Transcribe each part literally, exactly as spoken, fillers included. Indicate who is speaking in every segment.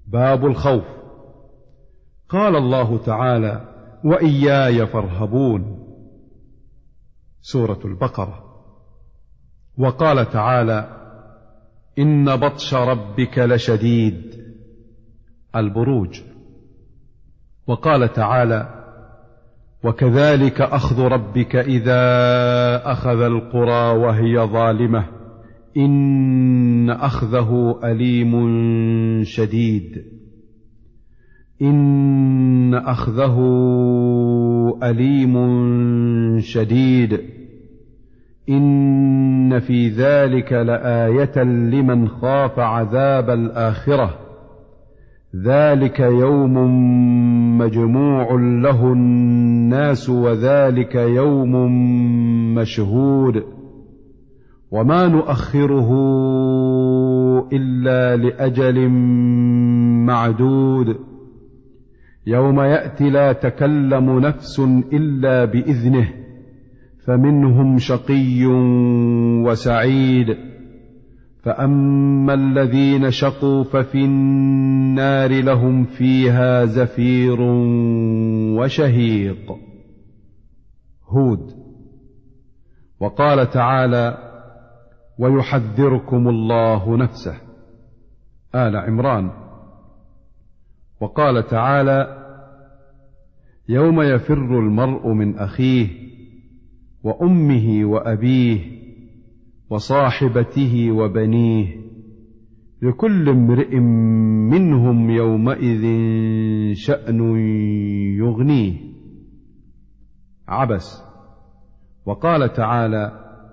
Speaker 1: باب الخوف. قال الله تعالى: وإياي فارهبون، سورة البقرة. وقال تعالى: إن بطش ربك لشديد، البروج. وقال تعالى: وكذلك أخذ ربك إذا أخذ القرى وهي ظالمة إن أخذه أليم شديد إن أخذه أليم شديد إن في ذلك لآية لمن خاف عذاب الآخرة ذلك يوم مجموع له الناس وذلك يوم مشهود وما نؤخره إلا لأجل معدود يوم يأتي لا تكلم نفس إلا بإذنه فمنهم شقي وسعيد فأما الذين شقوا ففي النار لهم فيها زفير وشهيق. هود. وقال تعالى: ويحذركم الله نفسه، آل عمران. وقال تعالى: يوم يفر المرء من أخيه وأمه وأبيه وصاحبته وبنيه لكل امرئ منهم يومئذ شأن يغنيه، عبس. وقال تعالى: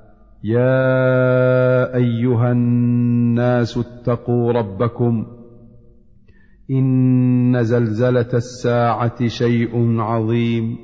Speaker 1: يا أيها الناس اتقوا ربكم إن زلزلة الساعة شيء عظيم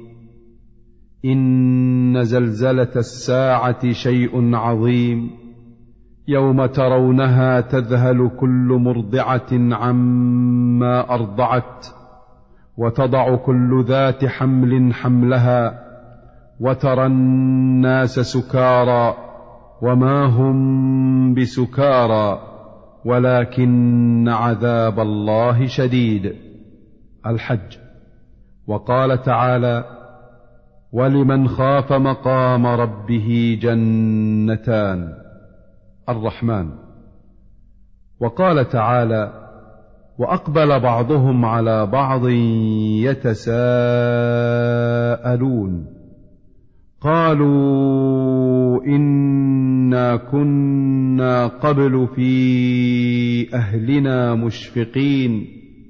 Speaker 1: إن زلزلة الساعة شيء عظيم يوم ترونها تذهل كل مرضعة عما أرضعت وتضع كل ذات حمل حملها وترى الناس سكارى وما هم بسكارى ولكن عذاب الله شديد، الحج. وقال تعالى: ولمن خاف مقام ربه جنتان، الرحمن. وقال تعالى: وأقبل بعضهم على بعض يتساءلون قالوا إنا كنا قبل في أهلنا مشفقين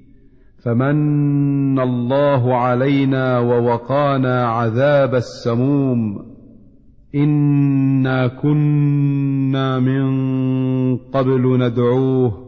Speaker 1: فمن الله علينا ووقانا عذاب السموم إنا كنا من قبل ندعوه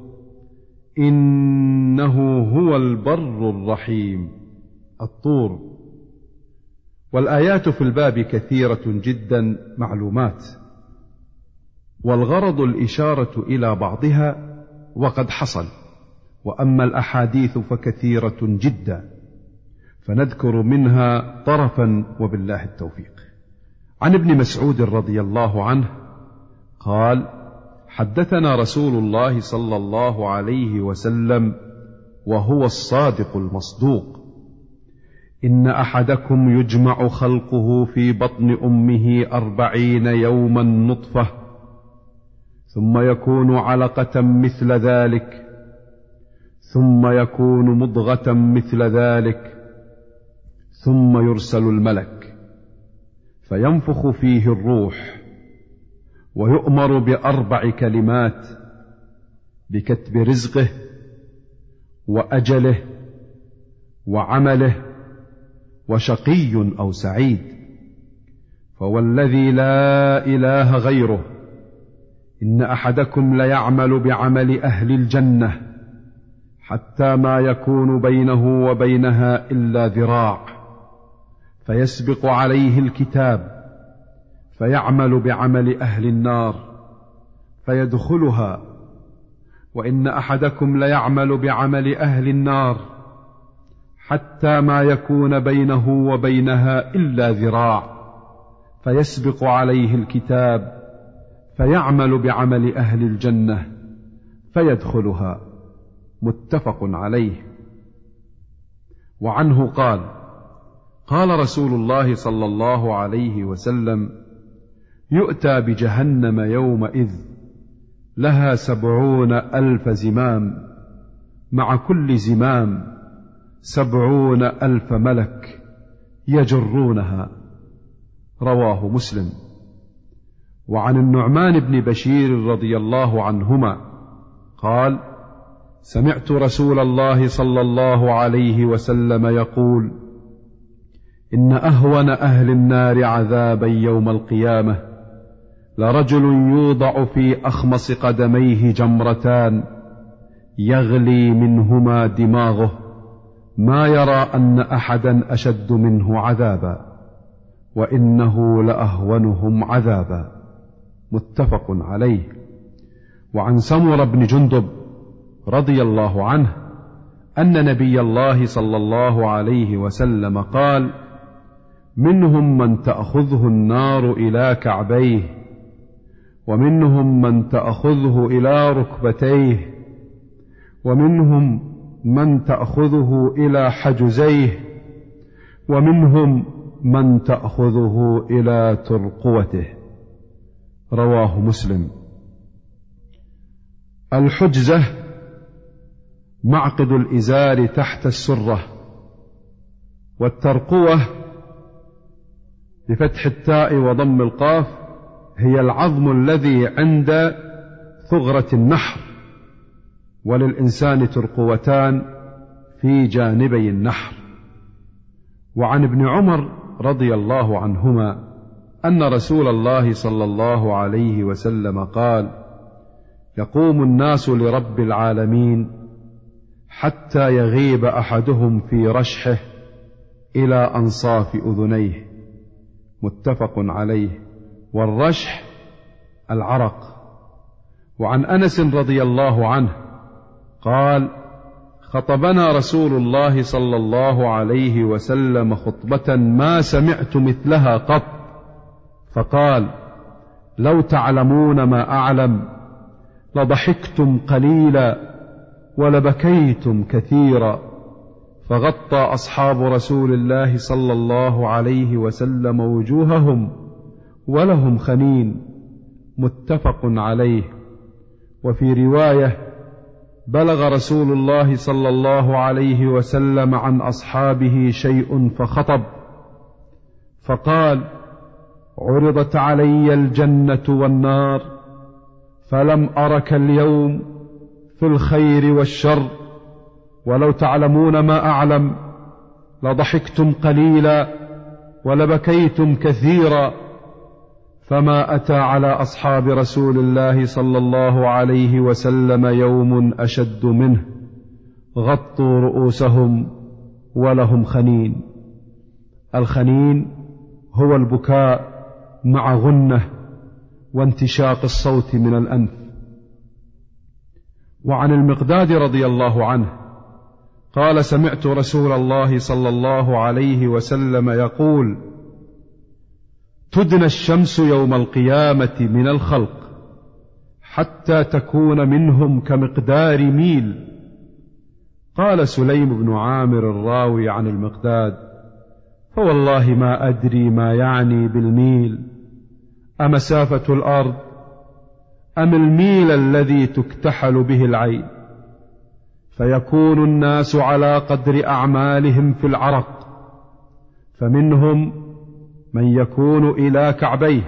Speaker 1: إنه هو البر الرحيم، الطور. والآيات في الباب كثيرة جدا معلومات، والغرض الإشارة إلى بعضها وقد حصل، وأما الأحاديث فكثيرة جدا فنذكر منها طرفا وبالله التوفيق. عن ابن مسعود رضي الله عنه قال: حدثنا رسول الله صلى الله عليه وسلم وهو الصادق المصدوق: إن أحدكم يجمع خلقه في بطن أمه أربعين يوما نطفة ثم يكون علقة مثل ذلك ثم يكون مضغة مثل ذلك ثم يرسل الملك فينفخ فيه الروح ويؤمر بأربع كلمات: بكتب رزقه وأجله وعمله وشقي أو سعيد. فوالذي لا إله غيره إن أحدكم ليعمل بعمل أهل الجنة حتى ما يكون بينه وبينها إلا ذراع فيسبق عليه الكتاب فيعمل بعمل أهل النار فيدخلها، وإن أحدكم ليعمل بعمل أهل النار حتى ما يكون بينه وبينها إلا ذراع فيسبق عليه الكتاب فيعمل بعمل أهل الجنة فيدخلها. متفق عليه. وعنه قال: قال رسول الله صلى الله عليه وسلم: يؤتى بجهنم يومئذ لها سبعون ألف زمام، مع كل زمام سبعون ألف ملك يجرونها. رواه مسلم. وعن النعمان بن بشير رضي الله عنهما قال: سمعت رسول الله صلى الله عليه وسلم يقول: إن أهون أهل النار عذابا يوم القيامة لرجل يوضع في أخمص قدميه جمرتان يغلي منهما دماغه، ما يرى أن أحدا أشد منه عذابا، وإنه لأهونهم عذابا. متفق عليه. وعن سمر بن جندب رضي الله عنه أن نبي الله صلى الله عليه وسلم قال: منهم من تأخذه النار إلى كعبيه، ومنهم من تأخذه إلى ركبتيه، ومنهم من تأخذه إلى حجزيه، ومنهم من تأخذه إلى ترقوته. رواه مسلم. الحجزة معقد الإزار تحت السرة، والترقوة بفتح التاء وضم القاف هي العظم الذي عند ثغرة النحر، وللإنسان ترقوتان في جانبي النحر. وعن ابن عمر رضي الله عنهما أن رسول الله صلى الله عليه وسلم قال: يقوم الناس لرب العالمين حتى يغيب أحدهم في رشحه إلى أنصاف أذنيه. متفق عليه. والرشح العرق. وعن أنس رضي الله عنه قال: خطبنا رسول الله صلى الله عليه وسلم خطبة ما سمعت مثلها قط، فقال: لو تعلمون ما أعلم لضحكتم قليلا ولبكيتم كثيرا. فغطى أصحاب رسول الله صلى الله عليه وسلم وجوههم ولهم خنين. متفق عليه. وفي رواية: بلغ رسول الله صلى الله عليه وسلم عن أصحابه شيء فخطب فقال: عرضت علي الجنة والنار فلم أرك اليوم في الخير والشر، ولو تعلمون ما أعلم لضحكتم قليلا ولبكيتم كثيرا. فما أتى على أصحاب رسول الله صلى الله عليه وسلم يوم أشد منه، غطوا رؤوسهم ولهم خنين. الخنين هو البكاء مع غنة وانتشاق الصوت من الأنف. وعن المقداد رضي الله عنه قال: سمعت رسول الله صلى الله عليه وسلم يقول: تدنى الشمس يوم القيامة من الخلق حتى تكون منهم كمقدار ميل. قال سليم بن عامر الراوي عن المقداد: فوالله ما أدري ما يعني بالميل، أمسافة الأرض أم الميل الذي تكتحل به العين؟ فيكون الناس على قدر أعمالهم في العرق، فمنهم من يكون إلى كعبيه،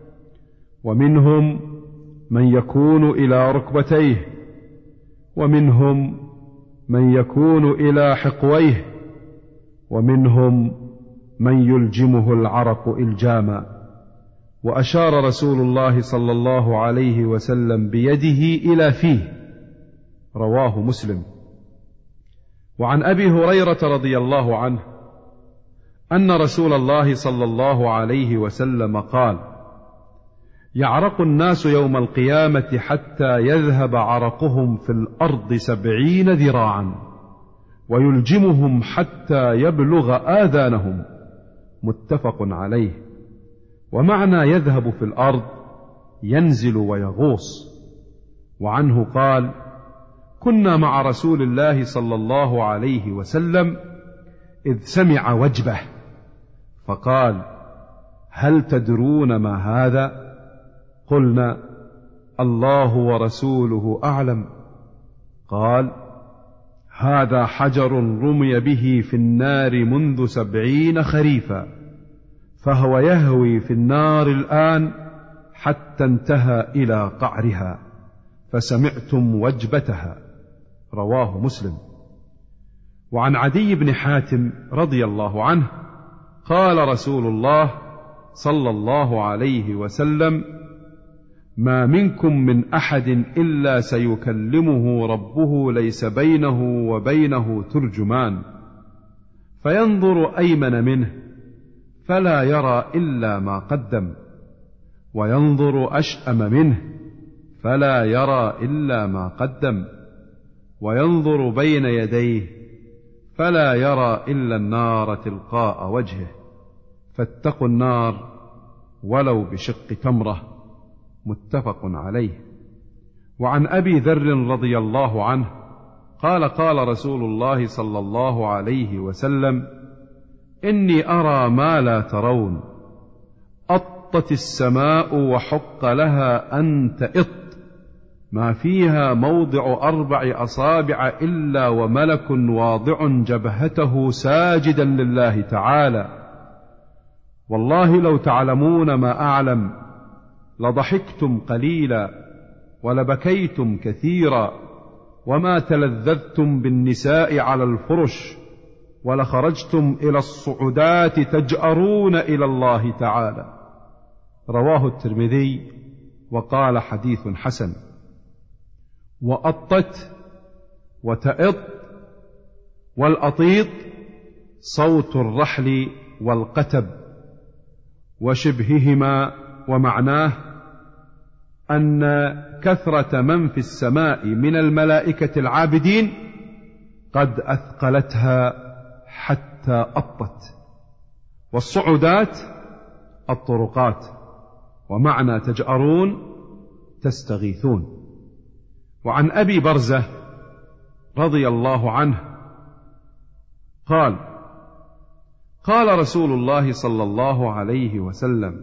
Speaker 1: ومنهم من يكون إلى ركبتيه، ومنهم من يكون إلى حقويه، ومنهم من يلجمه العرق إلجاما. وأشار رسول الله صلى الله عليه وسلم بيده إلى فيه. رواه مسلم. وعن أبي هريرة رضي الله عنه أن رسول الله صلى الله عليه وسلم قال: يعرق الناس يوم القيامة حتى يذهب عرقهم في الأرض سبعين ذراعا، ويلجمهم حتى يبلغ آذانهم. متفق عليه. ومعنى يذهب في الأرض ينزل ويغوص. وعنه قال: كنا مع رسول الله صلى الله عليه وسلم إذ سمع وجبه فقال: هل تدرون ما هذا؟ قلنا: الله ورسوله أعلم. قال: هذا حجر رمي به في النار منذ سبعين خريفا، فهو يهوي في النار الآن حتى انتهى إلى قعرها، فسمعتم وجبتها. رواه مسلم. وعن عدي بن حاتم رضي الله عنه قال رسول الله صلى الله عليه وسلم: ما منكم من أحد إلا سيكلمه ربه ليس بينه وبينه ترجمان، فينظر أيمن منه فلا يرى إلا ما قدم، وينظر أشأم منه فلا يرى إلا ما قدم، وينظر بين يديه فلا يرى إلا النار تلقاء وجهه، فاتقوا النار ولو بشق تمرة. متفق عليه. وعن أبي ذر رضي الله عنه قال: قال رسول الله صلى الله عليه وسلم: إني أرى ما لا ترون، أطت السماء وحق لها أن تئط، ما فيها موضع أربع أصابع إلا وملك واضع جبهته ساجدا لله تعالى. والله لو تعلمون ما أعلم لضحكتم قليلا ولبكيتم كثيرا، وما تلذذتم بالنساء على الفرش، ولخرجتم إلى الصعودات تجأرون إلى الله تعالى. رواه الترمذي وقال: حديث حسن. وأطت وتئط والأطيط صوت الرحل والقتب وشبههما، ومعناه أن كثرة من في السماء من الملائكة العابدين قد أثقلتها حتى أطت. والصعودات الطرقات، ومعنى تجأرون تستغيثون. وعن أبي برزة رضي الله عنه قال: قال رسول الله صلى الله عليه وسلم: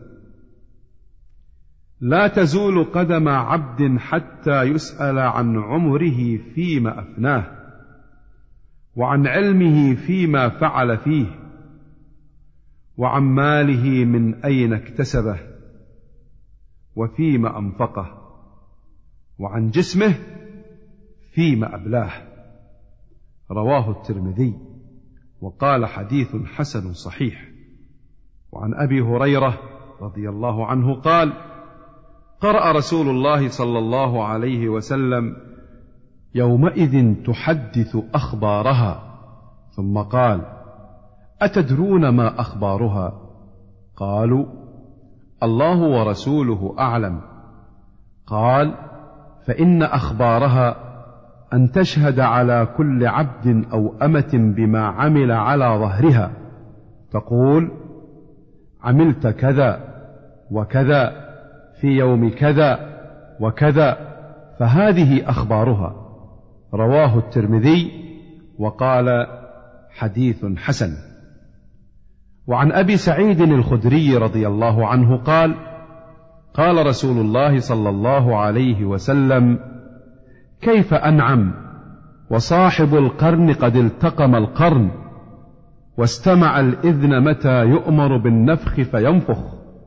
Speaker 1: لا تزول قدم عبد حتى يسأل عن عمره فيما أفناه، وعن علمه فيما فعل فيه، وعن ماله من أين اكتسبه، وفيما أنفقه، وعن جسمه فيما أبلاه. رواه الترمذي وقال: حديث حسن صحيح. وعن أبي هريرة رضي الله عنه قال: قرأ رسول الله صلى الله عليه وسلم: يومئذ تحدث أخبارها، ثم قال: أتدرون ما أخبارها؟ قالوا: الله ورسوله أعلم. قال: فإن أخبارها أن تشهد على كل عبد أو أمة بما عمل على ظهرها، تقول: عملت كذا وكذا في يوم كذا وكذا، فهذه أخبارها. رواه الترمذي وقال: حديث حسن. وعن أبي سعيد الخدري رضي الله عنه قال: قال رسول الله صلى الله عليه وسلم: كيف أنعم وصاحب القرن قد التقم القرن، واستمع الإذن متى يؤمر بالنفخ فينفخ،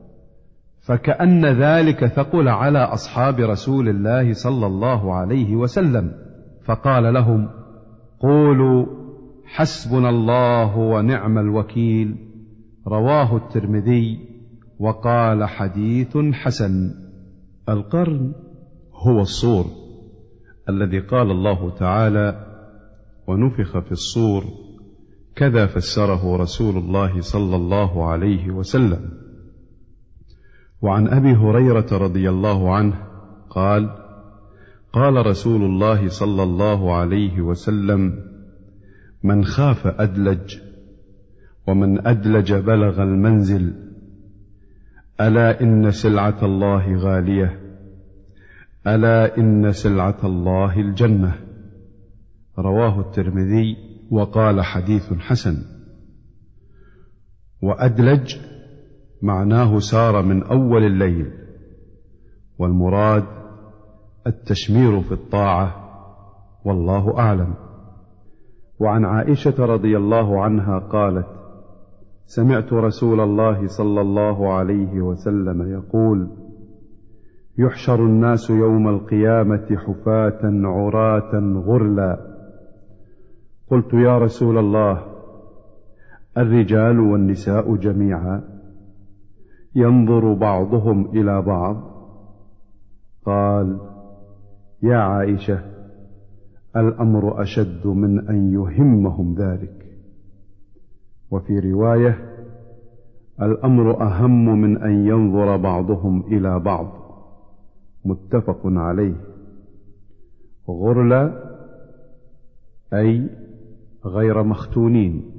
Speaker 1: فكأن ذلك ثقل على أصحاب رسول الله صلى الله عليه وسلم، فقال لهم: قولوا حسبنا الله ونعم الوكيل. رواه الترمذي وقال: حديث حسن.
Speaker 2: القرن هو الصور الذي قال الله تعالى: ونفخ في الصور، كذا فسره رسول الله صلى الله عليه وسلم. وعن أبي هريرة رضي الله عنه قال: قال رسول الله صلى الله عليه وسلم: من خاف أدلج، ومن أدلج بلغ المنزل، ألا إن سلعة الله غالية، ألا إن سلعة الله الجنة. رواه الترمذي وقال حديث حسن. وأدلج معناه سار من أول الليل، والمراد التشمير في الطاعة، والله أعلم. وعن عائشة رضي الله عنها قالت: سمعت رسول الله صلى الله عليه وسلم يقول: يحشر الناس يوم القيامة حفاة عراة غرلا. قلت: يا رسول الله، الرجال والنساء جميعا؟ ينظر بعضهم إلى بعض؟ قال: يا عائشة، الأمر أشد من أن يهمهم ذلك. وفي رواية: الأمر أهم من أن ينظر بعضهم إلى بعض. متفق عليه. غرلا أي غير مختونين.